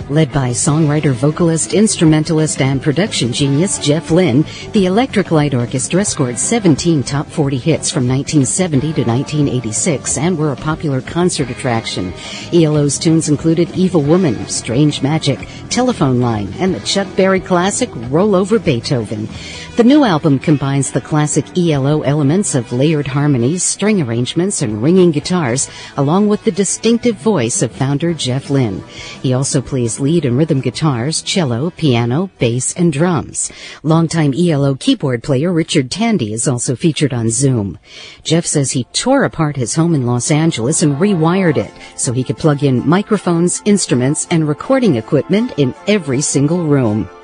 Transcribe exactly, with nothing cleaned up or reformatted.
Led by songwriter, vocalist, instrumentalist, and production genius Jeff Lynne, the Electric Light Orchestra scored seventeen top forty hits from nineteen seventy to nineteen eighty-six and were a popular concert attraction. E L O's tunes included Evil Woman, Strange Magic, Telephone Line, and the Chuck Berry classic Roll Over Beethoven. The new album combines the classic E L O elements of layered harmonies, string arrangements, and ringing guitars, along with the distinctive voice of founder Jeff Lynne. He also plays lead and rhythm guitars, cello, piano, bass, and drums. Longtime E L O keyboard player Richard Tandy is also featured on Zoom. Jeff says he tore apart his home in Los Angeles and rewired it so he could plug in microphones, instruments, and recording equipment in every single room.